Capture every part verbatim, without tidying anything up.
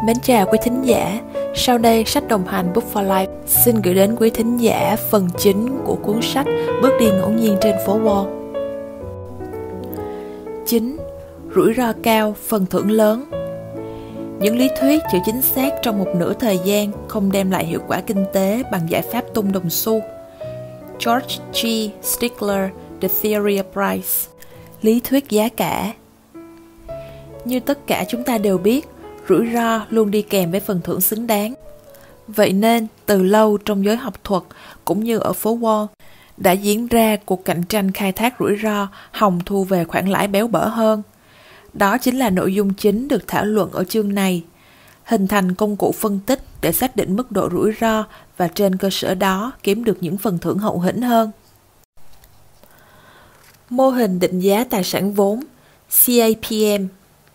Mến chào quý thính giả, sau đây sách đồng hành Book for Life xin gửi đến quý thính giả phần chính của cuốn sách Bước đi ngẫu nhiên trên phố Wall. chín. Rủi ro cao, phần thưởng lớn. Những lý thuyết chưa chính xác trong một nửa thời gian không đem lại hiệu quả kinh tế bằng giải pháp tung đồng xu. George G. Stigler, The Theory of Price. Lý thuyết giá cả. Như tất cả chúng ta đều biết, rủi ro luôn đi kèm với phần thưởng xứng đáng. Vậy nên, từ lâu trong giới học thuật, cũng như ở phố Wall, đã diễn ra cuộc cạnh tranh khai thác rủi ro hòng thu về khoản lãi béo bở hơn. Đó chính là nội dung chính được thảo luận ở chương này. Hình thành công cụ phân tích để xác định mức độ rủi ro và trên cơ sở đó kiếm được những phần thưởng hậu hĩnh hơn. Mô hình định giá tài sản vốn C A P M.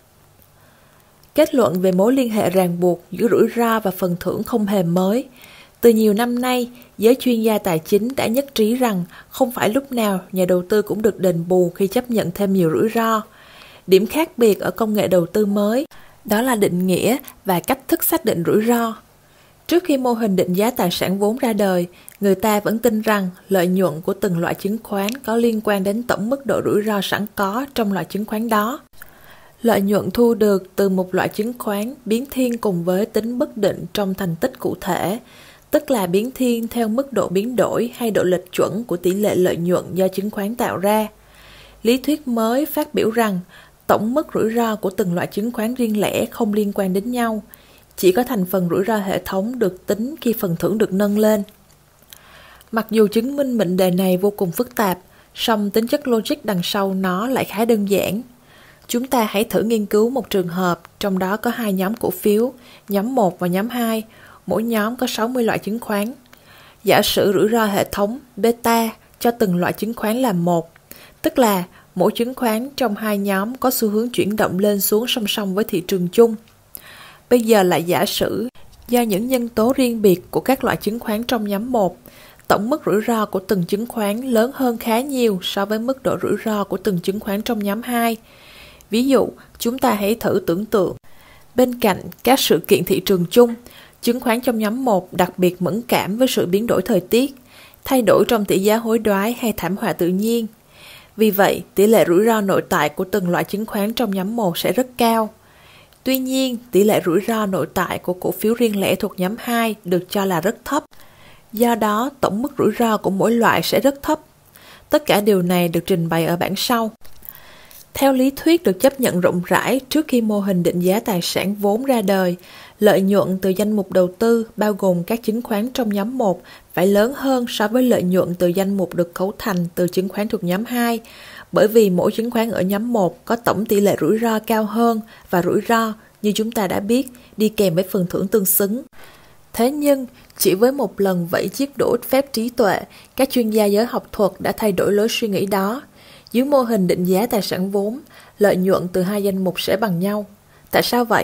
Kết luận về mối liên hệ ràng buộc giữa rủi ro và phần thưởng không hề mới. Từ nhiều năm nay, giới chuyên gia tài chính đã nhất trí rằng không phải lúc nào nhà đầu tư cũng được đền bù khi chấp nhận thêm nhiều rủi ro. Điểm khác biệt ở công nghệ đầu tư mới, đó là định nghĩa và cách thức xác định rủi ro. Trước khi mô hình định giá tài sản vốn ra đời, người ta vẫn tin rằng lợi nhuận của từng loại chứng khoán có liên quan đến tổng mức độ rủi ro sẵn có trong loại chứng khoán đó. Lợi nhuận thu được từ một loại chứng khoán biến thiên cùng với tính bất định trong thành tích cụ thể, tức là biến thiên theo mức độ biến đổi hay độ lệch chuẩn của tỷ lệ lợi nhuận do chứng khoán tạo ra. Lý thuyết mới phát biểu rằng tổng mức rủi ro của từng loại chứng khoán riêng lẻ không liên quan đến nhau, chỉ có thành phần rủi ro hệ thống được tính khi phần thưởng được nâng lên. Mặc dù chứng minh mệnh đề này vô cùng phức tạp, song tính chất logic đằng sau nó lại khá đơn giản. Chúng ta hãy thử nghiên cứu một trường hợp, trong đó có hai nhóm cổ phiếu, nhóm một và nhóm hai, mỗi nhóm có sáu mươi loại chứng khoán. Giả sử rủi ro hệ thống beta cho từng loại chứng khoán là một, tức là mỗi chứng khoán trong hai nhóm có xu hướng chuyển động lên xuống song song với thị trường chung. Bây giờ lại giả sử, do những nhân tố riêng biệt của các loại chứng khoán trong nhóm một, tổng mức rủi ro của từng chứng khoán lớn hơn khá nhiều so với mức độ rủi ro của từng chứng khoán trong nhóm hai. Ví dụ, chúng ta hãy thử tưởng tượng, bên cạnh các sự kiện thị trường chung, chứng khoán trong nhóm một đặc biệt mẫn cảm với sự biến đổi thời tiết, thay đổi trong tỷ giá hối đoái hay thảm họa tự nhiên. Vì vậy, tỷ lệ rủi ro nội tại của từng loại chứng khoán trong nhóm một sẽ rất cao. Tuy nhiên, tỷ lệ rủi ro nội tại của cổ phiếu riêng lẻ thuộc nhóm hai được cho là rất thấp. Do đó, tổng mức rủi ro của mỗi loại sẽ rất thấp. Tất cả điều này được trình bày ở bảng sau. Theo lý thuyết được chấp nhận rộng rãi trước khi mô hình định giá tài sản vốn ra đời, lợi nhuận từ danh mục đầu tư bao gồm các chứng khoán trong nhóm một phải lớn hơn so với lợi nhuận từ danh mục được cấu thành từ chứng khoán thuộc nhóm hai, bởi vì mỗi chứng khoán ở nhóm một có tổng tỷ lệ rủi ro cao hơn và rủi ro, như chúng ta đã biết, đi kèm với phần thưởng tương xứng. Thế nhưng, chỉ với một lần vẫy chiếc đũa phép trí tuệ, các chuyên gia giới học thuật đã thay đổi lối suy nghĩ đó. Dưới mô hình định giá tài sản vốn, lợi nhuận từ hai danh mục sẽ bằng nhau. Tại sao vậy?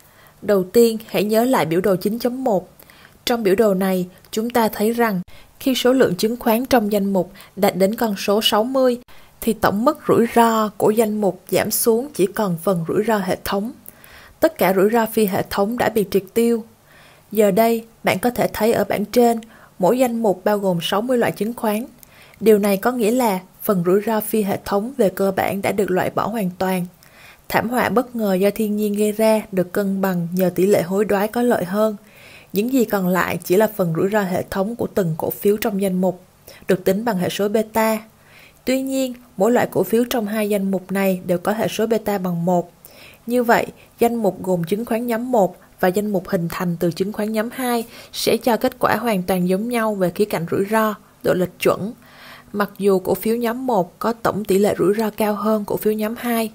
Đầu tiên, hãy nhớ lại biểu đồ chín chấm một. Trong biểu đồ này, chúng ta thấy rằng khi số lượng chứng khoán trong danh mục đạt đến con số sáu mươi, thì tổng mức rủi ro của danh mục giảm xuống chỉ còn phần rủi ro hệ thống. Tất cả rủi ro phi hệ thống đã bị triệt tiêu. Giờ đây, bạn có thể thấy ở bảng trên, mỗi danh mục bao gồm sáu mươi loại chứng khoán. Điều này có nghĩa là phần rủi ro phi hệ thống về cơ bản đã được loại bỏ hoàn toàn. Thảm họa bất ngờ do thiên nhiên gây ra được cân bằng nhờ tỷ lệ hối đoái có lợi hơn. Những gì còn lại chỉ là phần rủi ro hệ thống của từng cổ phiếu trong danh mục, được tính bằng hệ số beta. Tuy nhiên, mỗi loại cổ phiếu trong hai danh mục này đều có hệ số beta bằng một. Như vậy, danh mục gồm chứng khoán nhóm một và danh mục hình thành từ chứng khoán nhóm hai sẽ cho kết quả hoàn toàn giống nhau về khía cạnh rủi ro, độ lệch chuẩn, mặc dù cổ phiếu nhóm một có tổng tỷ lệ rủi ro cao hơn cổ phiếu nhóm hai.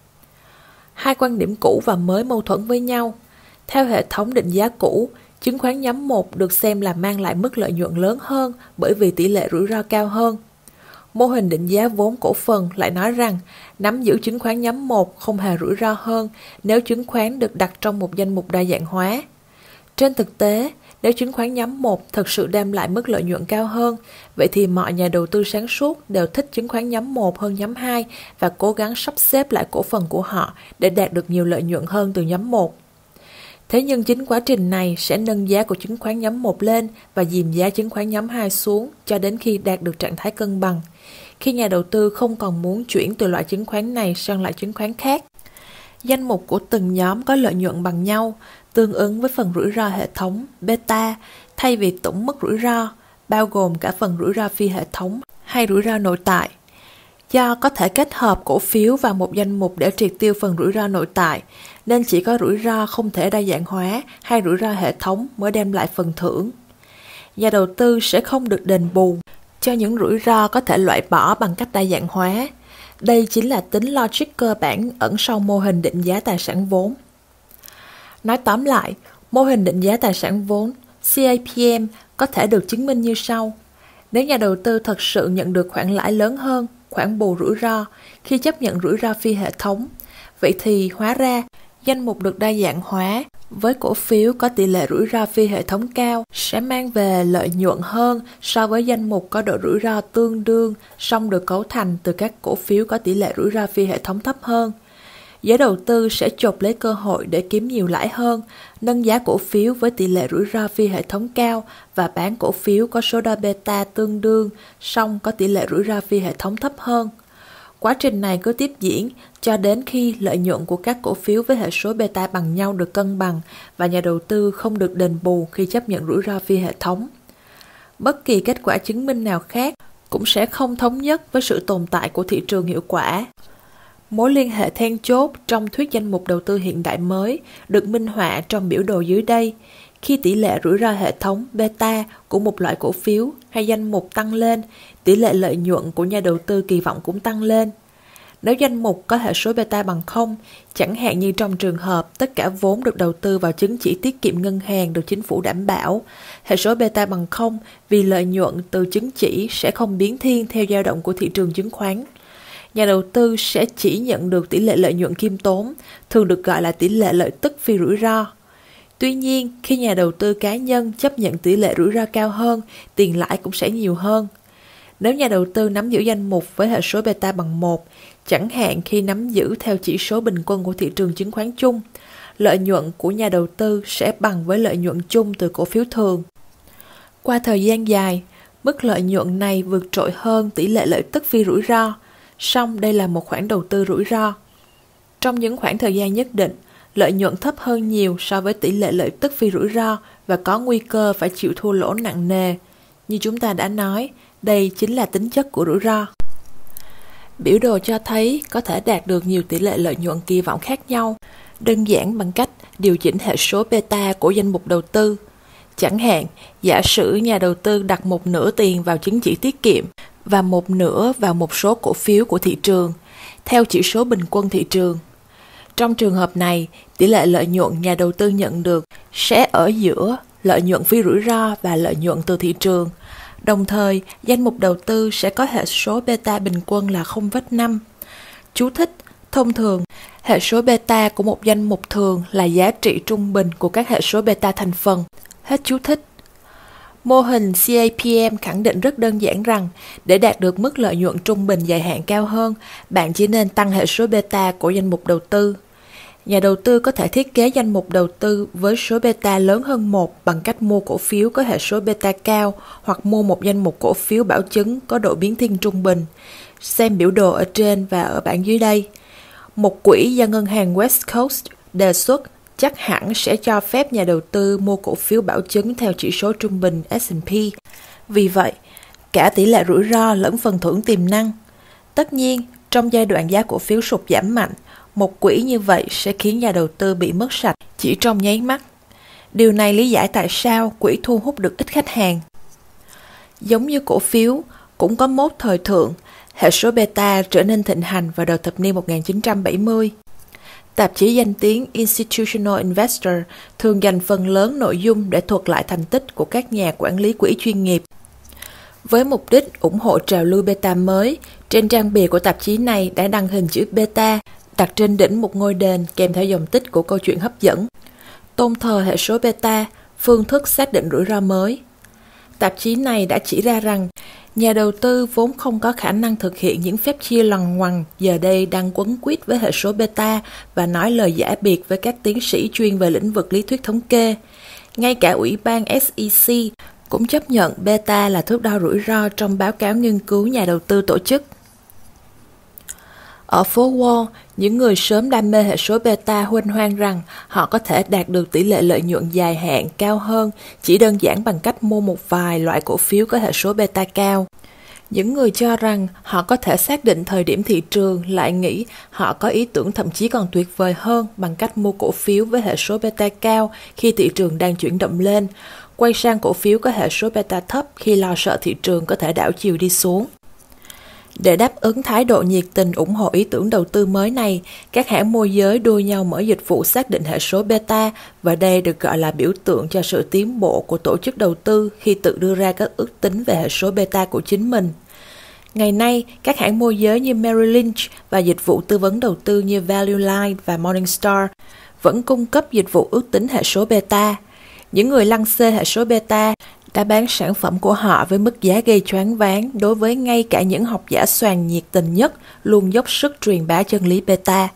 Hai quan điểm cũ và mới mâu thuẫn với nhau. Theo hệ thống định giá cũ, chứng khoán nhóm một được xem là mang lại mức lợi nhuận lớn hơn bởi vì tỷ lệ rủi ro cao hơn. Mô hình định giá vốn cổ phần lại nói rằng nắm giữ chứng khoán nhóm một không hề rủi ro hơn nếu chứng khoán được đặt trong một danh mục đa dạng hóa. Trên thực tế, nếu chứng khoán nhóm một thực sự đem lại mức lợi nhuận cao hơn, vậy thì mọi nhà đầu tư sáng suốt đều thích chứng khoán nhóm một hơn nhóm hai và cố gắng sắp xếp lại cổ phần của họ để đạt được nhiều lợi nhuận hơn từ nhóm một. Thế nhưng chính quá trình này sẽ nâng giá của chứng khoán nhóm một lên và dìm giá chứng khoán nhóm hai xuống cho đến khi đạt được trạng thái cân bằng, khi nhà đầu tư không còn muốn chuyển từ loại chứng khoán này sang loại chứng khoán khác. Danh mục của từng nhóm có lợi nhuận bằng nhau, tương ứng với phần rủi ro hệ thống beta thay vì tổng mức rủi ro, bao gồm cả phần rủi ro phi hệ thống hay rủi ro nội tại. Do có thể kết hợp cổ phiếu vào một danh mục để triệt tiêu phần rủi ro nội tại, nên chỉ có rủi ro không thể đa dạng hóa hay rủi ro hệ thống mới đem lại phần thưởng. Nhà đầu tư sẽ không được đền bù cho những rủi ro có thể loại bỏ bằng cách đa dạng hóa. Đây chính là tính logic cơ bản ẩn sau mô hình định giá tài sản vốn. Nói tóm lại, mô hình định giá tài sản vốn C A P M có thể được chứng minh như sau. Nếu nhà đầu tư thật sự nhận được khoản lãi lớn hơn khoản bù rủi ro khi chấp nhận rủi ro phi hệ thống, vậy thì hóa ra danh mục được đa dạng hóa với cổ phiếu có tỷ lệ rủi ro phi hệ thống cao sẽ mang về lợi nhuận hơn so với danh mục có độ rủi ro tương đương song được cấu thành từ các cổ phiếu có tỷ lệ rủi ro phi hệ thống thấp hơn. Giới đầu tư sẽ chộp lấy cơ hội để kiếm nhiều lãi hơn, nâng giá cổ phiếu với tỷ lệ rủi ro phi hệ thống cao và bán cổ phiếu có số đo beta tương đương song có tỷ lệ rủi ro phi hệ thống thấp hơn. Quá trình này cứ tiếp diễn cho đến khi lợi nhuận của các cổ phiếu với hệ số beta bằng nhau được cân bằng và nhà đầu tư không được đền bù khi chấp nhận rủi ro phi hệ thống. Bất kỳ kết quả chứng minh nào khác cũng sẽ không thống nhất với sự tồn tại của thị trường hiệu quả. Mối liên hệ then chốt trong thuyết danh mục đầu tư hiện đại mới được minh họa trong biểu đồ dưới đây. Khi tỷ lệ rủi ro hệ thống beta của một loại cổ phiếu hay danh mục tăng lên, tỷ lệ lợi nhuận của nhà đầu tư kỳ vọng cũng tăng lên. Nếu danh mục có hệ số beta bằng không, chẳng hạn như trong trường hợp tất cả vốn được đầu tư vào chứng chỉ tiết kiệm ngân hàng được chính phủ đảm bảo, hệ số beta bằng không vì lợi nhuận từ chứng chỉ sẽ không biến thiên theo dao động của thị trường chứng khoán. Nhà đầu tư sẽ chỉ nhận được tỷ lệ lợi nhuận khiêm tốn, thường được gọi là tỷ lệ lợi tức phi rủi ro. Tuy nhiên, khi nhà đầu tư cá nhân chấp nhận tỷ lệ rủi ro cao hơn, tiền lãi cũng sẽ nhiều hơn. Nếu nhà đầu tư nắm giữ danh mục với hệ số beta bằng một, chẳng hạn khi nắm giữ theo chỉ số bình quân của thị trường chứng khoán chung, lợi nhuận của nhà đầu tư sẽ bằng với lợi nhuận chung từ cổ phiếu thường. Qua thời gian dài, mức lợi nhuận này vượt trội hơn tỷ lệ lợi tức phi rủi ro, song đây là một khoản đầu tư rủi ro. Trong những khoảng thời gian nhất định, lợi nhuận thấp hơn nhiều so với tỷ lệ lợi tức phi rủi ro và có nguy cơ phải chịu thua lỗ nặng nề. Như chúng ta đã nói, đây chính là tính chất của rủi ro. Biểu đồ cho thấy có thể đạt được nhiều tỷ lệ lợi nhuận kỳ vọng khác nhau, đơn giản bằng cách điều chỉnh hệ số beta của danh mục đầu tư. Chẳng hạn, giả sử nhà đầu tư đặt một nửa tiền vào chứng chỉ tiết kiệm và một nửa vào một số cổ phiếu của thị trường, theo chỉ số bình quân thị trường. Trong trường hợp này, tỷ lệ lợi nhuận nhà đầu tư nhận được sẽ ở giữa lợi nhuận phi rủi ro và lợi nhuận từ thị trường. Đồng thời, danh mục đầu tư sẽ có hệ số beta bình quân là không phẩy năm. Chú thích: thông thường, hệ số beta của một danh mục thường là giá trị trung bình của các hệ số beta thành phần. Hết chú thích. Mô hình C A P M khẳng định rất đơn giản rằng để đạt được mức lợi nhuận trung bình dài hạn cao hơn, bạn chỉ nên tăng hệ số beta của danh mục đầu tư. Nhà đầu tư có thể thiết kế danh mục đầu tư với số beta lớn hơn một bằng cách mua cổ phiếu có hệ số beta cao hoặc mua một danh mục cổ phiếu bảo chứng có độ biến thiên trung bình. Xem biểu đồ ở trên và ở bảng dưới đây. Một quỹ do ngân hàng West Coast đề xuất chắc hẳn sẽ cho phép nhà đầu tư mua cổ phiếu bảo chứng theo chỉ số trung bình S and P. Vì vậy, cả tỷ lệ rủi ro lẫn phần thưởng tiềm năng. Tất nhiên, trong giai đoạn giá cổ phiếu sụt giảm mạnh, một quỹ như vậy sẽ khiến nhà đầu tư bị mất sạch chỉ trong nháy mắt. Điều này lý giải tại sao quỹ thu hút được ít khách hàng. Giống như cổ phiếu, cũng có mốt thời thượng, hệ số beta trở nên thịnh hành vào đầu thập niên một nghìn chín trăm bảy mươi. Tạp chí danh tiếng Institutional Investor thường dành phần lớn nội dung để thuật lại thành tích của các nhà quản lý quỹ chuyên nghiệp. Với mục đích ủng hộ trào lưu beta mới, trên trang bìa của tạp chí này đã đăng hình chữ beta đặt trên đỉnh một ngôi đền kèm theo dòng tích của câu chuyện hấp dẫn. Tôn thờ hệ số beta, phương thức xác định rủi ro mới. Tạp chí này đã chỉ ra rằng nhà đầu tư vốn không có khả năng thực hiện những phép chia lằng ngoằng giờ đây đang quấn quýt với hệ số beta và nói lời giả biệt với các tiến sĩ chuyên về lĩnh vực lý thuyết thống kê. Ngay cả ủy ban ét e xê cũng chấp nhận beta là thước đo rủi ro trong báo cáo nghiên cứu nhà đầu tư tổ chức. Ở phố Wall, những người sớm đam mê hệ số beta huênh hoang rằng họ có thể đạt được tỷ lệ lợi nhuận dài hạn cao hơn chỉ đơn giản bằng cách mua một vài loại cổ phiếu có hệ số beta cao. Những người cho rằng họ có thể xác định thời điểm thị trường lại nghĩ họ có ý tưởng thậm chí còn tuyệt vời hơn bằng cách mua cổ phiếu với hệ số beta cao khi thị trường đang chuyển động lên, quay sang cổ phiếu có hệ số beta thấp khi lo sợ thị trường có thể đảo chiều đi xuống. Để đáp ứng thái độ nhiệt tình ủng hộ ý tưởng đầu tư mới này, các hãng môi giới đua nhau mở dịch vụ xác định hệ số beta và đây được gọi là biểu tượng cho sự tiến bộ của tổ chức đầu tư khi tự đưa ra các ước tính về hệ số beta của chính mình. Ngày nay, các hãng môi giới như Merrill Lynch và dịch vụ tư vấn đầu tư như Value Line và Morningstar vẫn cung cấp dịch vụ ước tính hệ số beta. Những người lăng xê hệ số beta đã bán sản phẩm của họ với mức giá gây choáng váng đối với ngay cả những học giả xoàn nhiệt tình nhất luôn dốc sức truyền bá chân lý beta.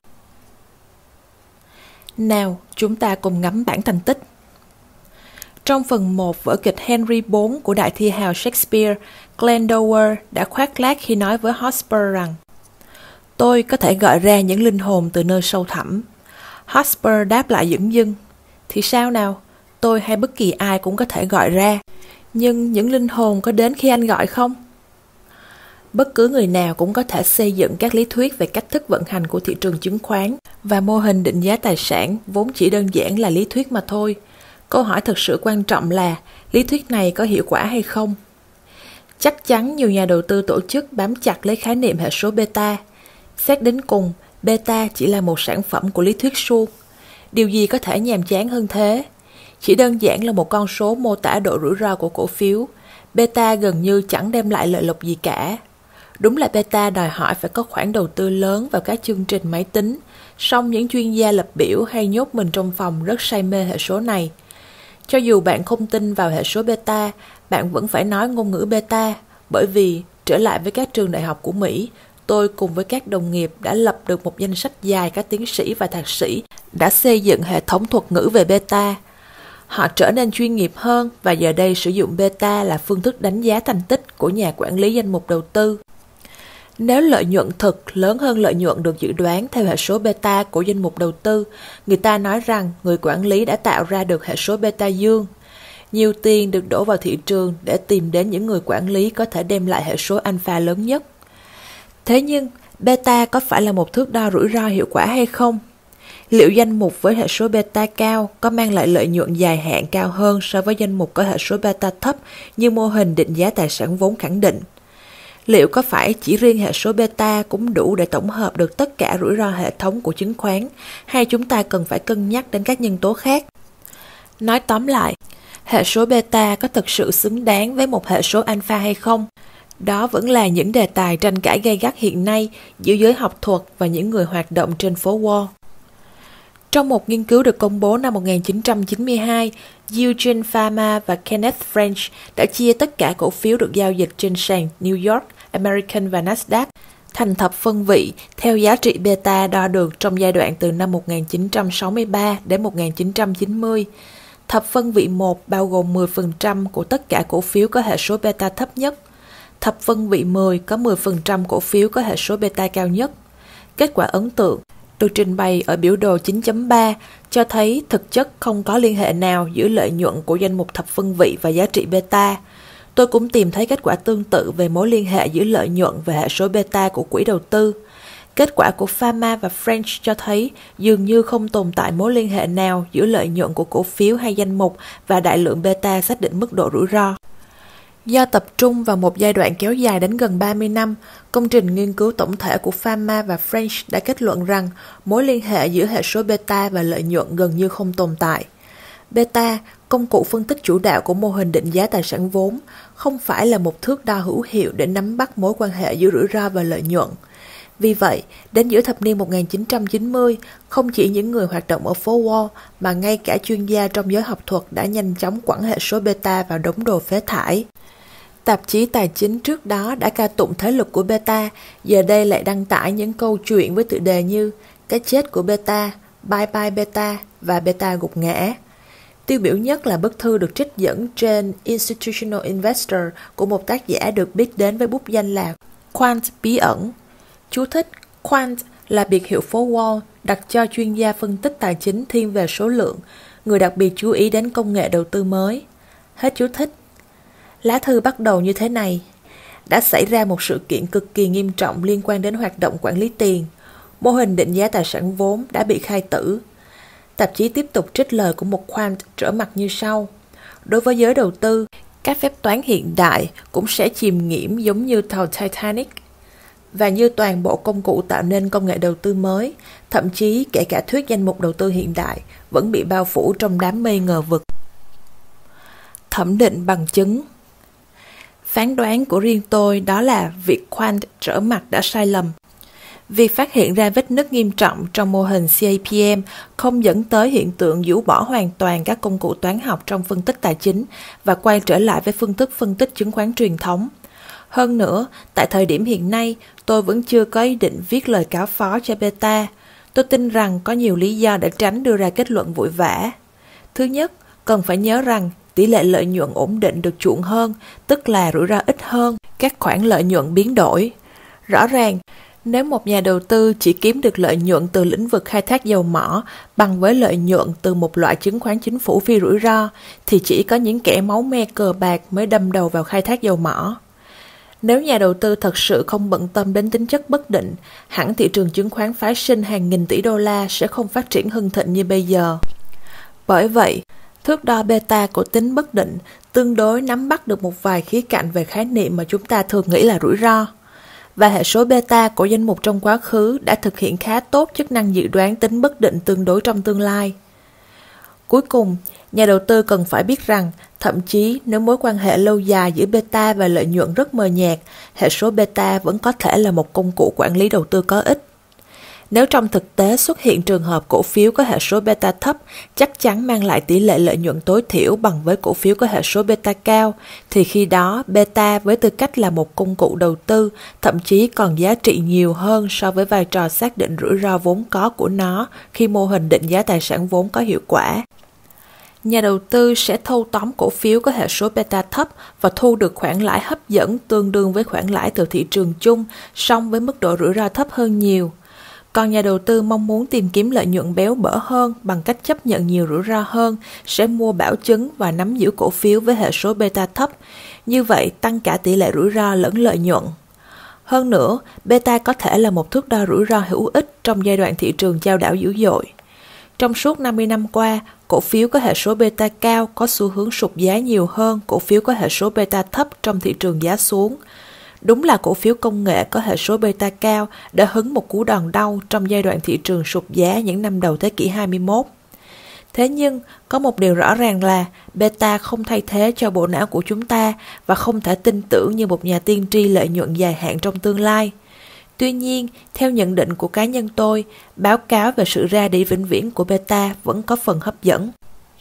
Nào, chúng ta cùng ngắm bảng thành tích. Trong phần một vở kịch Henry the Fourth của đại thi hào Shakespeare, Glendower đã khoác lác khi nói với Hotspur rằng "Tôi có thể gọi ra những linh hồn từ nơi sâu thẳm." Hotspur đáp lại dửng dưng, "Thì sao nào? Tôi hay bất kỳ ai cũng có thể gọi ra. Nhưng những linh hồn có đến khi anh gọi không?" Bất cứ người nào cũng có thể xây dựng các lý thuyết về cách thức vận hành của thị trường chứng khoán và mô hình định giá tài sản vốn chỉ đơn giản là lý thuyết mà thôi. Câu hỏi thực sự quan trọng là lý thuyết này có hiệu quả hay không? Chắc chắn nhiều nhà đầu tư tổ chức bám chặt lấy khái niệm hệ số beta. Xét đến cùng, beta chỉ là một sản phẩm của lý thuyết suông. Điều gì có thể nhàm chán hơn thế? Chỉ đơn giản là một con số mô tả độ rủi ro của cổ phiếu. Beta gần như chẳng đem lại lợi lộc gì cả. Đúng là beta đòi hỏi phải có khoản đầu tư lớn vào các chương trình máy tính, song những chuyên gia lập biểu hay nhốt mình trong phòng rất say mê hệ số này. Cho dù bạn không tin vào hệ số beta, bạn vẫn phải nói ngôn ngữ beta, bởi vì, trở lại với các trường đại học của Mỹ, tôi cùng với các đồng nghiệp đã lập được một danh sách dài các tiến sĩ và thạc sĩ đã xây dựng hệ thống thuật ngữ về beta. Họ trở nên chuyên nghiệp hơn và giờ đây sử dụng beta là phương thức đánh giá thành tích của nhà quản lý danh mục đầu tư. Nếu lợi nhuận thực lớn hơn lợi nhuận được dự đoán theo hệ số beta của danh mục đầu tư, người ta nói rằng người quản lý đã tạo ra được hệ số beta dương. Nhiều tiền được đổ vào thị trường để tìm đến những người quản lý có thể đem lại hệ số alpha lớn nhất. Thế nhưng, beta có phải là một thước đo rủi ro hiệu quả hay không? Liệu danh mục với hệ số beta cao có mang lại lợi nhuận dài hạn cao hơn so với danh mục có hệ số beta thấp như mô hình định giá tài sản vốn khẳng định? Liệu có phải chỉ riêng hệ số beta cũng đủ để tổng hợp được tất cả rủi ro hệ thống của chứng khoán, hay chúng ta cần phải cân nhắc đến các nhân tố khác? Nói tóm lại, hệ số beta có thực sự xứng đáng với một hệ số alpha hay không? Đó vẫn là những đề tài tranh cãi gay gắt hiện nay giữa giới học thuật và những người hoạt động trên phố Wall. Trong một nghiên cứu được công bố năm một nghìn chín trăm chín mươi hai, Eugene Fama và Kenneth French đã chia tất cả cổ phiếu được giao dịch trên sàn New York, American và Nasdaq thành thập phân vị theo giá trị beta đo được trong giai đoạn từ năm một nghìn chín trăm sáu mươi ba đến một nghìn chín trăm chín mươi. Thập phân vị một bao gồm mười phần trăm của tất cả cổ phiếu có hệ số beta thấp nhất. Thập phân vị mười có mười phần trăm cổ phiếu có hệ số beta cao nhất. Kết quả ấn tượng được trình bày ở biểu đồ chín chấm ba cho thấy thực chất không có liên hệ nào giữa lợi nhuận của danh mục thập phân vị và giá trị beta. Tôi cũng tìm thấy kết quả tương tự về mối liên hệ giữa lợi nhuận và hệ số beta của quỹ đầu tư. Kết quả của Fama và French cho thấy dường như không tồn tại mối liên hệ nào giữa lợi nhuận của cổ phiếu hay danh mục và đại lượng beta xác định mức độ rủi ro. Do tập trung vào một giai đoạn kéo dài đến gần ba mươi năm, công trình nghiên cứu tổng thể của Fama và French đã kết luận rằng mối liên hệ giữa hệ số beta và lợi nhuận gần như không tồn tại. Beta, công cụ phân tích chủ đạo của mô hình định giá tài sản vốn, không phải là một thước đo hữu hiệu để nắm bắt mối quan hệ giữa rủi ro và lợi nhuận. Vì vậy, đến giữa thập niên một nghìn chín trăm chín mươi, không chỉ những người hoạt động ở phố Wall mà ngay cả chuyên gia trong giới học thuật đã nhanh chóng quẳng hệ số beta vào đống đồ phế thải. Tạp chí tài chính trước đó đã ca tụng thế lực của beta, giờ đây lại đăng tải những câu chuyện với tựa đề như Cái chết của beta, Bye bye beta và Beta gục ngã. Tiêu biểu nhất là bức thư được trích dẫn trên Institutional Investor của một tác giả được biết đến với bút danh là Quant bí ẩn. Chú thích: Quant là biệt hiệu phố Wall đặt cho chuyên gia phân tích tài chính thiên về số lượng, người đặc biệt chú ý đến công nghệ đầu tư mới. Hết chú thích. Lá thư bắt đầu như thế này: đã xảy ra một sự kiện cực kỳ nghiêm trọng liên quan đến hoạt động quản lý tiền. Mô hình định giá tài sản vốn đã bị khai tử. Tạp chí tiếp tục trích lời của một Quant trở mặt như sau: đối với giới đầu tư, các phép toán hiện đại cũng sẽ chìm nghiễm giống như tàu Titanic. Và như toàn bộ công cụ tạo nên công nghệ đầu tư mới, thậm chí kể cả thuyết danh mục đầu tư hiện đại, vẫn bị bao phủ trong đám mây ngờ vực. Thẩm định bằng chứng. Phán đoán của riêng tôi đó là việc Quant trở mặt đã sai lầm. Việc phát hiện ra vết nứt nghiêm trọng trong mô hình C A P M không dẫn tới hiện tượng rũ bỏ hoàn toàn các công cụ toán học trong phân tích tài chính và quay trở lại với phương thức phân tích chứng khoán truyền thống. Hơn nữa, tại thời điểm hiện nay, tôi vẫn chưa có ý định viết lời cáo phó cho beta. Tôi tin rằng có nhiều lý do để tránh đưa ra kết luận vội vã. Thứ nhất, cần phải nhớ rằng tỷ lệ lợi nhuận ổn định được chuộng hơn, tức là rủi ro ít hơn các khoản lợi nhuận biến đổi. Rõ ràng, nếu một nhà đầu tư chỉ kiếm được lợi nhuận từ lĩnh vực khai thác dầu mỏ bằng với lợi nhuận từ một loại chứng khoán chính phủ phi rủi ro, thì chỉ có những kẻ máu me cờ bạc mới đâm đầu vào khai thác dầu mỏ. Nếu nhà đầu tư thật sự không bận tâm đến tính chất bất định, hẳn thị trường chứng khoán phái sinh hàng nghìn tỷ đô la sẽ không phát triển hưng thịnh như bây giờ. Bởi vậy, thước đo beta của tính bất định tương đối nắm bắt được một vài khía cạnh về khái niệm mà chúng ta thường nghĩ là rủi ro. Và hệ số beta của danh mục trong quá khứ đã thực hiện khá tốt chức năng dự đoán tính bất định tương đối trong tương lai. Cuối cùng, nhà đầu tư cần phải biết rằng, thậm chí nếu mối quan hệ lâu dài giữa beta và lợi nhuận rất mờ nhạt, hệ số beta vẫn có thể là một công cụ quản lý đầu tư có ích. Nếu trong thực tế xuất hiện trường hợp cổ phiếu có hệ số beta thấp chắc chắn mang lại tỷ lệ lợi nhuận tối thiểu bằng với cổ phiếu có hệ số beta cao, thì khi đó beta với tư cách là một công cụ đầu tư thậm chí còn giá trị nhiều hơn so với vai trò xác định rủi ro vốn có của nó khi mô hình định giá tài sản vốn có hiệu quả. Nhà đầu tư sẽ thâu tóm cổ phiếu có hệ số beta thấp và thu được khoản lãi hấp dẫn tương đương với khoản lãi từ thị trường chung, song với mức độ rủi ro thấp hơn nhiều. Còn nhà đầu tư mong muốn tìm kiếm lợi nhuận béo bở hơn bằng cách chấp nhận nhiều rủi ro hơn sẽ mua bảo chứng và nắm giữ cổ phiếu với hệ số beta thấp. Như vậy tăng cả tỷ lệ rủi ro lẫn lợi nhuận. Hơn nữa, beta có thể là một thước đo rủi ro hữu ích trong giai đoạn thị trường chao đảo dữ dội. Trong suốt năm mươi năm qua, cổ phiếu có hệ số beta cao có xu hướng sụt giá nhiều hơn cổ phiếu có hệ số beta thấp trong thị trường giá xuống. Đúng là cổ phiếu công nghệ có hệ số beta cao đã hứng một cú đòn đau trong giai đoạn thị trường sụt giá những năm đầu thế kỷ hai mươi mốt. Thế nhưng, có một điều rõ ràng là beta không thay thế cho bộ não của chúng ta và không thể tin tưởng như một nhà tiên tri lợi nhuận dài hạn trong tương lai. Tuy nhiên, theo nhận định của cá nhân tôi, báo cáo về sự ra đi vĩnh viễn của beta vẫn có phần hấp dẫn.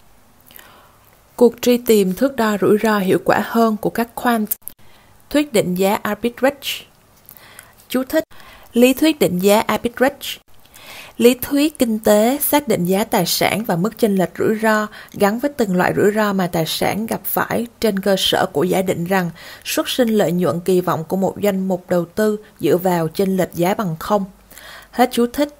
Cuộc truy tìm thước đo rủi ro hiệu quả hơn của các quant. Thuyết định giá arbitrage. Chú thích: lý thuyết định giá arbitrage. Lý thuyết kinh tế xác định giá tài sản và mức chênh lệch rủi ro gắn với từng loại rủi ro mà tài sản gặp phải trên cơ sở của giả định rằng xuất sinh lợi nhuận kỳ vọng của một danh mục đầu tư dựa vào chênh lệch giá bằng không. Hết chú thích.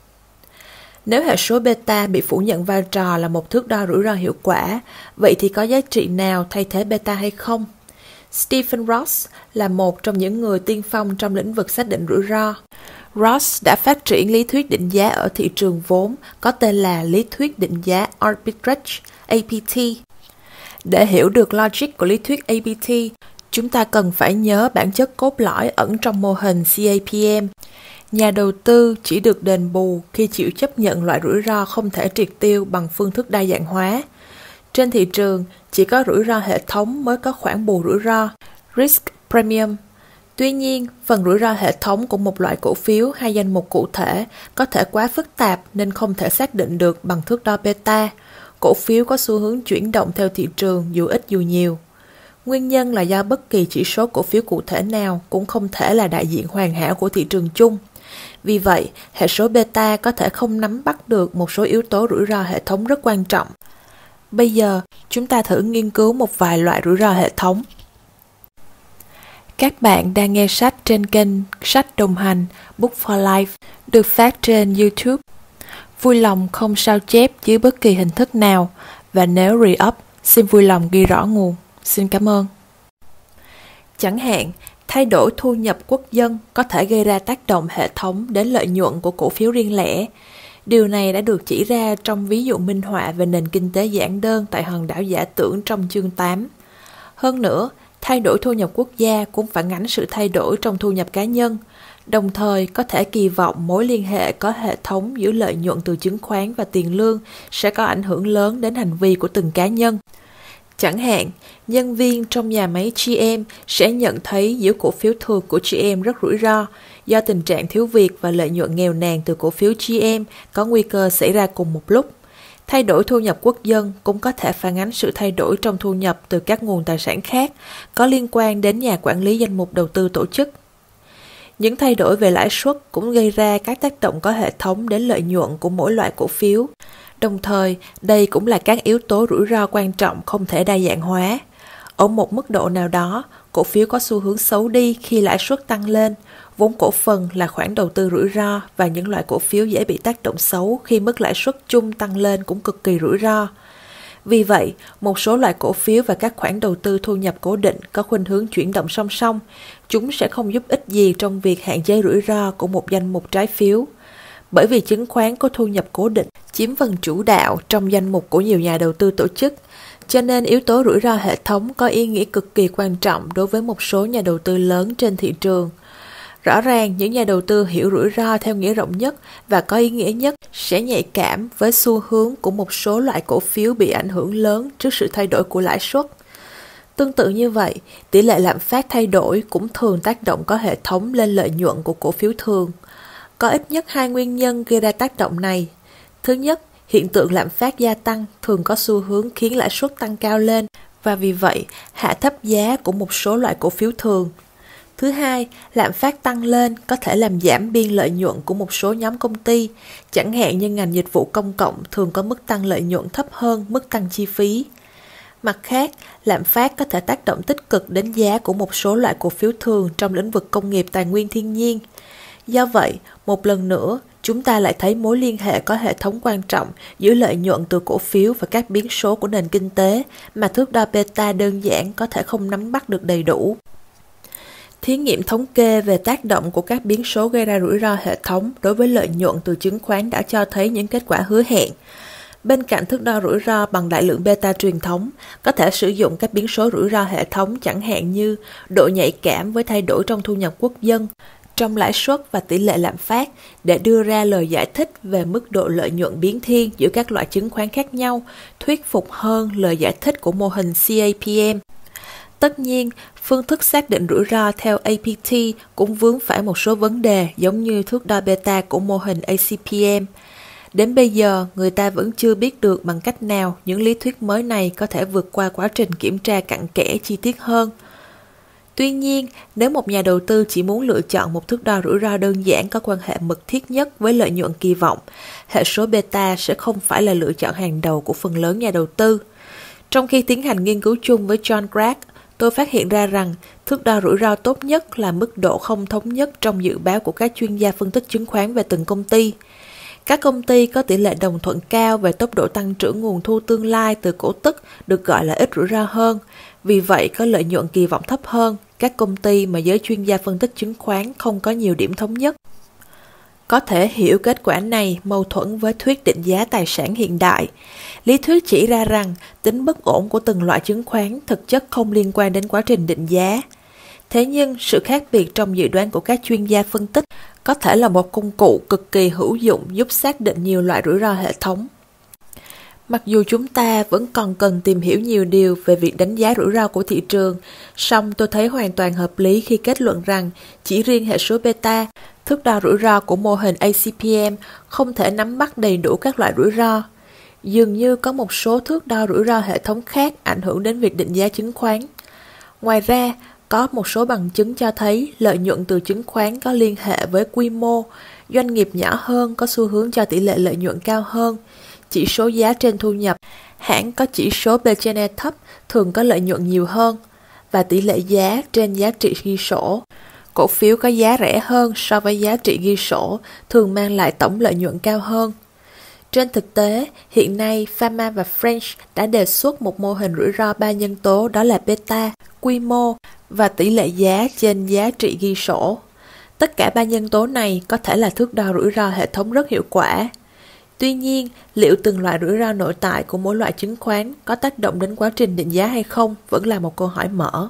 Nếu hệ số beta bị phủ nhận vai trò là một thước đo rủi ro hiệu quả, vậy thì có giá trị nào thay thế beta hay không? Stephen Ross là một trong những người tiên phong trong lĩnh vực xác định rủi ro. Ross đã phát triển lý thuyết định giá ở thị trường vốn có tên là lý thuyết định giá arbitrage A P T. Để hiểu được logic của lý thuyết A P T, chúng ta cần phải nhớ bản chất cốt lõi ẩn trong mô hình C A P M. Nhà đầu tư chỉ được đền bù khi chịu chấp nhận loại rủi ro không thể triệt tiêu bằng phương thức đa dạng hóa. Trên thị trường, chỉ có rủi ro hệ thống mới có khoản bù rủi ro, risk premium. Tuy nhiên, phần rủi ro hệ thống của một loại cổ phiếu hay danh mục cụ thể có thể quá phức tạp nên không thể xác định được bằng thước đo beta. Cổ phiếu có xu hướng chuyển động theo thị trường dù ít dù nhiều. Nguyên nhân là do bất kỳ chỉ số cổ phiếu cụ thể nào cũng không thể là đại diện hoàn hảo của thị trường chung. Vì vậy, hệ số beta có thể không nắm bắt được một số yếu tố rủi ro hệ thống rất quan trọng. Bây giờ, chúng ta thử nghiên cứu một vài loại rủi ro hệ thống. Các bạn đang nghe sách trên kênh Sách Đồng Hành Book for Life, được phát trên YouTube. Vui lòng không sao chép dưới bất kỳ hình thức nào, và nếu re-up, xin vui lòng ghi rõ nguồn. Xin cảm ơn. Chẳng hạn, thay đổi thu nhập quốc dân có thể gây ra tác động hệ thống đến lợi nhuận của cổ phiếu riêng lẻ. Điều này đã được chỉ ra trong ví dụ minh họa về nền kinh tế giản đơn tại hòn đảo giả tưởng trong chương tám. Hơn nữa, thay đổi thu nhập quốc gia cũng phản ánh sự thay đổi trong thu nhập cá nhân, đồng thời có thể kỳ vọng mối liên hệ có hệ thống giữa lợi nhuận từ chứng khoán và tiền lương sẽ có ảnh hưởng lớn đến hành vi của từng cá nhân. Chẳng hạn, nhân viên trong nhà máy giê em sẽ nhận thấy giữ cổ phiếu thường của giê em rất rủi ro do tình trạng thiếu việc và lợi nhuận nghèo nàn từ cổ phiếu giê em có nguy cơ xảy ra cùng một lúc. Thay đổi thu nhập quốc dân cũng có thể phản ánh sự thay đổi trong thu nhập từ các nguồn tài sản khác có liên quan đến nhà quản lý danh mục đầu tư tổ chức. Những thay đổi về lãi suất cũng gây ra các tác động có hệ thống đến lợi nhuận của mỗi loại cổ phiếu. Đồng thời, đây cũng là các yếu tố rủi ro quan trọng không thể đa dạng hóa. Ở một mức độ nào đó, cổ phiếu có xu hướng xấu đi khi lãi suất tăng lên, vốn cổ phần là khoản đầu tư rủi ro và những loại cổ phiếu dễ bị tác động xấu khi mức lãi suất chung tăng lên cũng cực kỳ rủi ro. Vì vậy, một số loại cổ phiếu và các khoản đầu tư thu nhập cố định có khuynh hướng chuyển động song song, chúng sẽ không giúp ích gì trong việc hạn chế rủi ro của một danh mục trái phiếu. Bởi vì chứng khoán có thu nhập cố định chiếm phần chủ đạo trong danh mục của nhiều nhà đầu tư tổ chức, cho nên yếu tố rủi ro hệ thống có ý nghĩa cực kỳ quan trọng đối với một số nhà đầu tư lớn trên thị trường. Rõ ràng, những nhà đầu tư hiểu rủi ro theo nghĩa rộng nhất và có ý nghĩa nhất sẽ nhạy cảm với xu hướng của một số loại cổ phiếu bị ảnh hưởng lớn trước sự thay đổi của lãi suất. Tương tự như vậy, tỷ lệ lạm phát thay đổi cũng thường tác động có hệ thống lên lợi nhuận của cổ phiếu thường. Có ít nhất hai nguyên nhân gây ra tác động này. Thứ nhất, hiện tượng lạm phát gia tăng thường có xu hướng khiến lãi suất tăng cao lên và vì vậy hạ thấp giá của một số loại cổ phiếu thường. Thứ hai, lạm phát tăng lên có thể làm giảm biên lợi nhuận của một số nhóm công ty, chẳng hạn như ngành dịch vụ công cộng thường có mức tăng lợi nhuận thấp hơn mức tăng chi phí. Mặt khác, lạm phát có thể tác động tích cực đến giá của một số loại cổ phiếu thường trong lĩnh vực công nghiệp tài nguyên thiên nhiên. Do vậy, một lần nữa, chúng ta lại thấy mối liên hệ có hệ thống quan trọng giữa lợi nhuận từ cổ phiếu và các biến số của nền kinh tế mà thước đo beta đơn giản có thể không nắm bắt được đầy đủ. Thí nghiệm thống kê về tác động của các biến số gây ra rủi ro hệ thống đối với lợi nhuận từ chứng khoán đã cho thấy những kết quả hứa hẹn. Bên cạnh thước đo rủi ro bằng đại lượng beta truyền thống, có thể sử dụng các biến số rủi ro hệ thống chẳng hạn như độ nhạy cảm với thay đổi trong thu nhập quốc dân, trong lãi suất và tỷ lệ lạm phát để đưa ra lời giải thích về mức độ lợi nhuận biến thiên giữa các loại chứng khoán khác nhau, thuyết phục hơn lời giải thích của mô hình xê a pê em. Tất nhiên, phương thức xác định rủi ro theo a pê tê cũng vướng phải một số vấn đề giống như thước đo beta của mô hình a xê pê em. Đến bây giờ, người ta vẫn chưa biết được bằng cách nào những lý thuyết mới này có thể vượt qua quá trình kiểm tra cặn kẽ chi tiết hơn. Tuy nhiên, nếu một nhà đầu tư chỉ muốn lựa chọn một thước đo rủi ro đơn giản có quan hệ mật thiết nhất với lợi nhuận kỳ vọng, hệ số beta sẽ không phải là lựa chọn hàng đầu của phần lớn nhà đầu tư. Trong khi tiến hành nghiên cứu chung với John Gragg, tôi phát hiện ra rằng thước đo rủi ro tốt nhất là mức độ không thống nhất trong dự báo của các chuyên gia phân tích chứng khoán về từng công ty. Các công ty có tỷ lệ đồng thuận cao về tốc độ tăng trưởng nguồn thu tương lai từ cổ tức được gọi là ít rủi ro hơn, vì vậy có lợi nhuận kỳ vọng thấp hơn các công ty mà giới chuyên gia phân tích chứng khoán không có nhiều điểm thống nhất. Có thể hiểu kết quả này mâu thuẫn với thuyết định giá tài sản hiện đại. Lý thuyết chỉ ra rằng tính bất ổn của từng loại chứng khoán thực chất không liên quan đến quá trình định giá. Thế nhưng, sự khác biệt trong dự đoán của các chuyên gia phân tích có thể là một công cụ cực kỳ hữu dụng giúp xác định nhiều loại rủi ro hệ thống. Mặc dù chúng ta vẫn còn cần tìm hiểu nhiều điều về việc đánh giá rủi ro của thị trường, song tôi thấy hoàn toàn hợp lý khi kết luận rằng chỉ riêng hệ số beta, thước đo rủi ro của mô hình A C P M, không thể nắm bắt đầy đủ các loại rủi ro. Dường như có một số thước đo rủi ro hệ thống khác ảnh hưởng đến việc định giá chứng khoán. Ngoài ra, có một số bằng chứng cho thấy lợi nhuận từ chứng khoán có liên hệ với quy mô, doanh nghiệp nhỏ hơn có xu hướng cho tỷ lệ lợi nhuận cao hơn. Chỉ số giá trên thu nhập, hãng có chỉ số P trên E thấp thường có lợi nhuận nhiều hơn, và tỷ lệ giá trên giá trị ghi sổ. Cổ phiếu có giá rẻ hơn so với giá trị ghi sổ thường mang lại tổng lợi nhuận cao hơn. Trên thực tế, hiện nay Fama và French đã đề xuất một mô hình rủi ro ba nhân tố, đó là beta, quy mô và tỷ lệ giá trên giá trị ghi sổ. Tất cả ba nhân tố này có thể là thước đo rủi ro hệ thống rất hiệu quả. Tuy nhiên, liệu từng loại rủi ro nội tại của mỗi loại chứng khoán có tác động đến quá trình định giá hay không vẫn là một câu hỏi mở.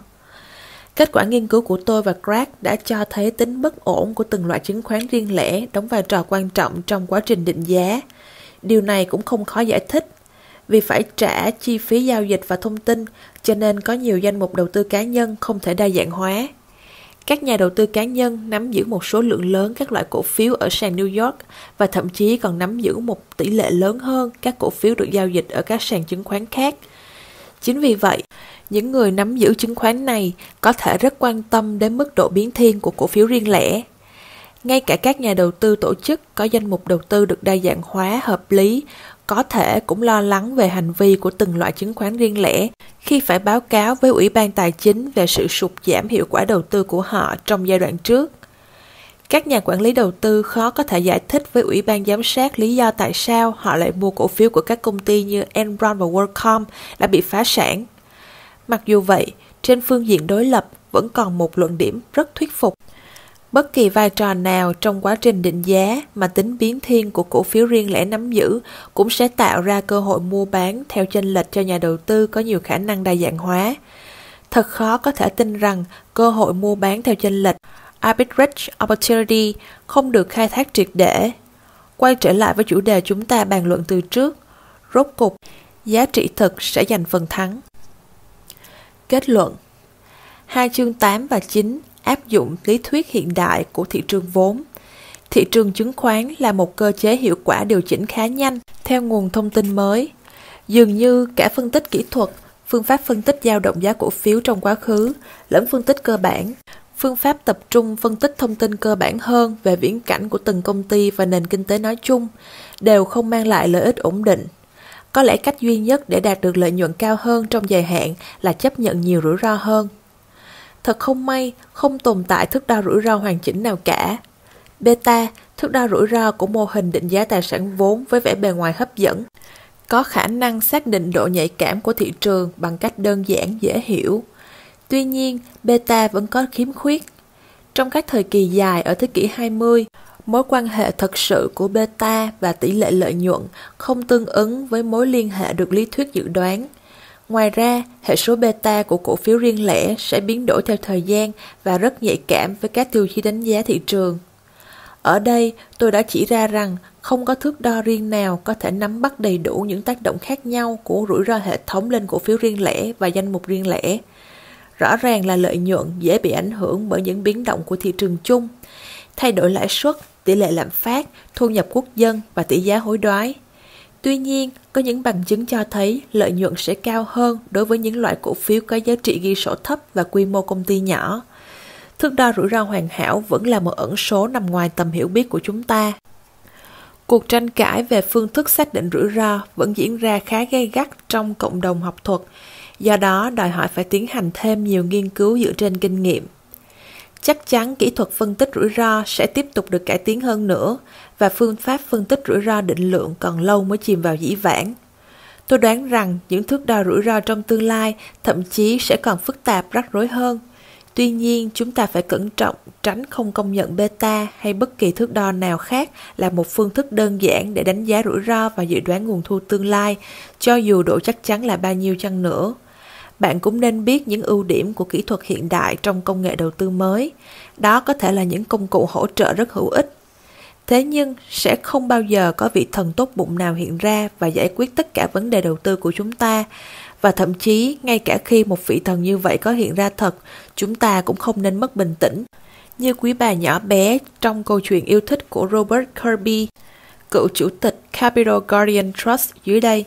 Kết quả nghiên cứu của tôi và Greg đã cho thấy tính bất ổn của từng loại chứng khoán riêng lẻ đóng vai trò quan trọng trong quá trình định giá. Điều này cũng không khó giải thích. Vì phải trả chi phí giao dịch và thông tin, cho nên có nhiều danh mục đầu tư cá nhân không thể đa dạng hóa. Các nhà đầu tư cá nhân nắm giữ một số lượng lớn các loại cổ phiếu ở sàn New York và thậm chí còn nắm giữ một tỷ lệ lớn hơn các cổ phiếu được giao dịch ở các sàn chứng khoán khác. Chính vì vậy, những người nắm giữ chứng khoán này có thể rất quan tâm đến mức độ biến thiên của cổ phiếu riêng lẻ. Ngay cả các nhà đầu tư tổ chức có danh mục đầu tư được đa dạng hóa hợp lý có thể cũng lo lắng về hành vi của từng loại chứng khoán riêng lẻ khi phải báo cáo với Ủy ban Tài chính về sự sụt giảm hiệu quả đầu tư của họ trong giai đoạn trước. Các nhà quản lý đầu tư khó có thể giải thích với Ủy ban Giám sát lý do tại sao họ lại mua cổ phiếu của các công ty như Enron và WorldCom đã bị phá sản. Mặc dù vậy, trên phương diện đối lập vẫn còn một luận điểm rất thuyết phục. Bất kỳ vai trò nào trong quá trình định giá mà tính biến thiên của cổ phiếu riêng lẻ nắm giữ cũng sẽ tạo ra cơ hội mua bán theo chênh lệch cho nhà đầu tư có nhiều khả năng đa dạng hóa. Thật khó có thể tin rằng cơ hội mua bán theo chênh lệch arbitrage opportunity không được khai thác triệt để. Quay trở lại với chủ đề chúng ta bàn luận từ trước, rốt cục, giá trị thực sẽ giành phần thắng. Kết luận. Hai chương tám và chín áp dụng lý thuyết hiện đại của thị trường vốn. Thị trường chứng khoán là một cơ chế hiệu quả điều chỉnh khá nhanh theo nguồn thông tin mới. Dường như cả phân tích kỹ thuật, phương pháp phân tích dao động giá cổ phiếu trong quá khứ, lẫn phân tích cơ bản, phương pháp tập trung phân tích thông tin cơ bản hơn về viễn cảnh của từng công ty và nền kinh tế nói chung, đều không mang lại lợi ích ổn định. Có lẽ cách duy nhất để đạt được lợi nhuận cao hơn trong dài hạn là chấp nhận nhiều rủi ro hơn. Thật không may, không tồn tại thước đo rủi ro hoàn chỉnh nào cả. Beta, thước đo rủi ro của mô hình định giá tài sản vốn với vẻ bề ngoài hấp dẫn, có khả năng xác định độ nhạy cảm của thị trường bằng cách đơn giản dễ hiểu. Tuy nhiên, beta vẫn có khiếm khuyết. Trong các thời kỳ dài ở thế kỷ hai mươi, mối quan hệ thật sự của beta và tỷ lệ lợi nhuận không tương ứng với mối liên hệ được lý thuyết dự đoán. Ngoài ra, hệ số beta của cổ phiếu riêng lẻ sẽ biến đổi theo thời gian và rất nhạy cảm với các tiêu chí đánh giá thị trường. Ở đây, tôi đã chỉ ra rằng không có thước đo riêng nào có thể nắm bắt đầy đủ những tác động khác nhau của rủi ro hệ thống lên cổ phiếu riêng lẻ và danh mục riêng lẻ. Rõ ràng là lợi nhuận dễ bị ảnh hưởng bởi những biến động của thị trường chung, thay đổi lãi suất, tỷ lệ lạm phát, thu nhập quốc dân và tỷ giá hối đoái. Tuy nhiên, có những bằng chứng cho thấy lợi nhuận sẽ cao hơn đối với những loại cổ phiếu có giá trị ghi sổ thấp và quy mô công ty nhỏ. Thước đo rủi ro hoàn hảo vẫn là một ẩn số nằm ngoài tầm hiểu biết của chúng ta. Cuộc tranh cãi về phương thức xác định rủi ro vẫn diễn ra khá gay gắt trong cộng đồng học thuật, do đó đòi hỏi phải tiến hành thêm nhiều nghiên cứu dựa trên kinh nghiệm. Chắc chắn kỹ thuật phân tích rủi ro sẽ tiếp tục được cải tiến hơn nữa và phương pháp phân tích rủi ro định lượng còn lâu mới chìm vào dĩ vãng. Tôi đoán rằng những thước đo rủi ro trong tương lai thậm chí sẽ còn phức tạp rắc rối hơn. Tuy nhiên, chúng ta phải cẩn trọng tránh không công nhận beta hay bất kỳ thước đo nào khác là một phương thức đơn giản để đánh giá rủi ro và dự đoán nguồn thu tương lai, cho dù độ chắc chắn là bao nhiêu chăng nữa. Bạn cũng nên biết những ưu điểm của kỹ thuật hiện đại trong công nghệ đầu tư mới. Đó có thể là những công cụ hỗ trợ rất hữu ích. Thế nhưng sẽ không bao giờ có vị thần tốt bụng nào hiện ra và giải quyết tất cả vấn đề đầu tư của chúng ta. Và thậm chí, ngay cả khi một vị thần như vậy có hiện ra thật, chúng ta cũng không nên mất bình tĩnh. Như quý bà nhỏ bé trong câu chuyện yêu thích của Robert Kirby, cựu chủ tịch Capital Guardian Trust dưới đây.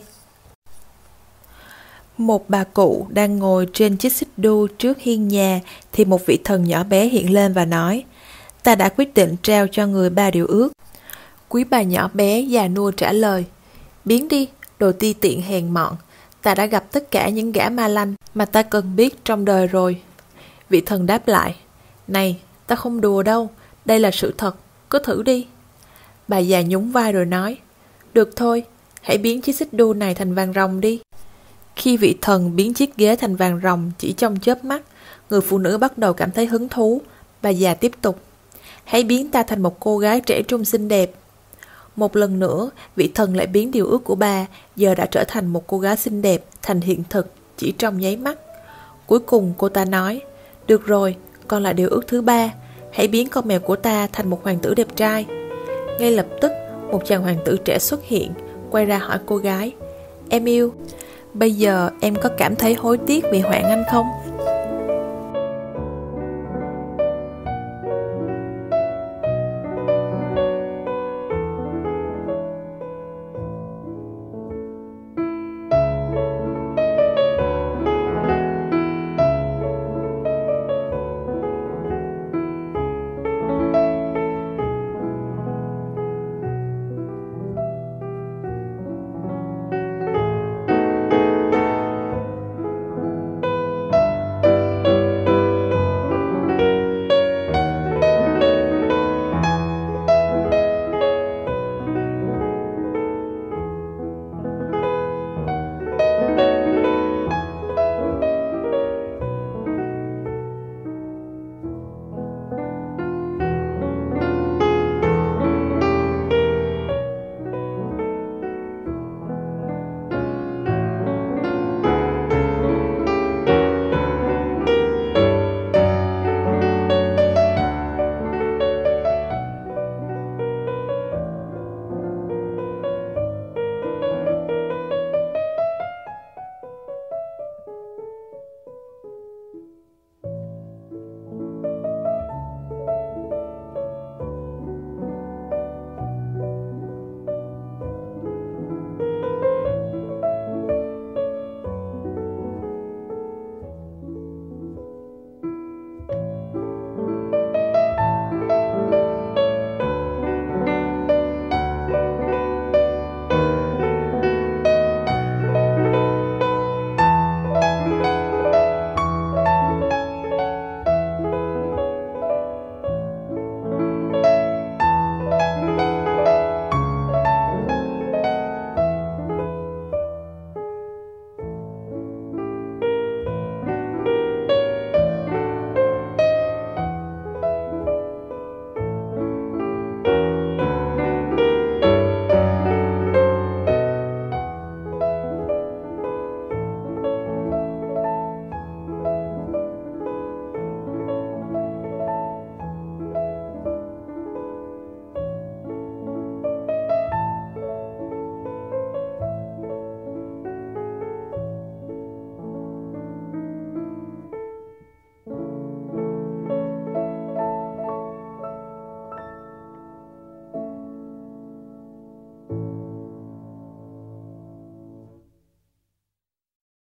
Một bà cụ đang ngồi trên chiếc xích đu trước hiên nhà thì một vị thần nhỏ bé hiện lên và nói: "Ta đã quyết định trao cho người ba điều ước." Quý bà nhỏ bé già nua trả lời: "Biến đi, đồ ti tiện hèn mọn. Ta đã gặp tất cả những gã ma lanh mà ta cần biết trong đời rồi." Vị thần đáp lại: "Này, ta không đùa đâu, đây là sự thật, cứ thử đi." Bà già nhún vai rồi nói: "Được thôi, hãy biến chiếc xích đu này thành vàng ròng đi." Khi vị thần biến chiếc ghế thành vàng ròng chỉ trong chớp mắt, người phụ nữ bắt đầu cảm thấy hứng thú. Bà già tiếp tục: "Hãy biến ta thành một cô gái trẻ trung xinh đẹp." Một lần nữa, vị thần lại biến điều ước của bà giờ đã trở thành một cô gái xinh đẹp thành hiện thực chỉ trong nháy mắt. Cuối cùng cô ta nói: "Được rồi, còn là điều ước thứ ba. Hãy biến con mèo của ta thành một hoàng tử đẹp trai." Ngay lập tức, một chàng hoàng tử trẻ xuất hiện, quay ra hỏi cô gái: "Em yêu, bây giờ em có cảm thấy hối tiếc vì hoạn anh không?"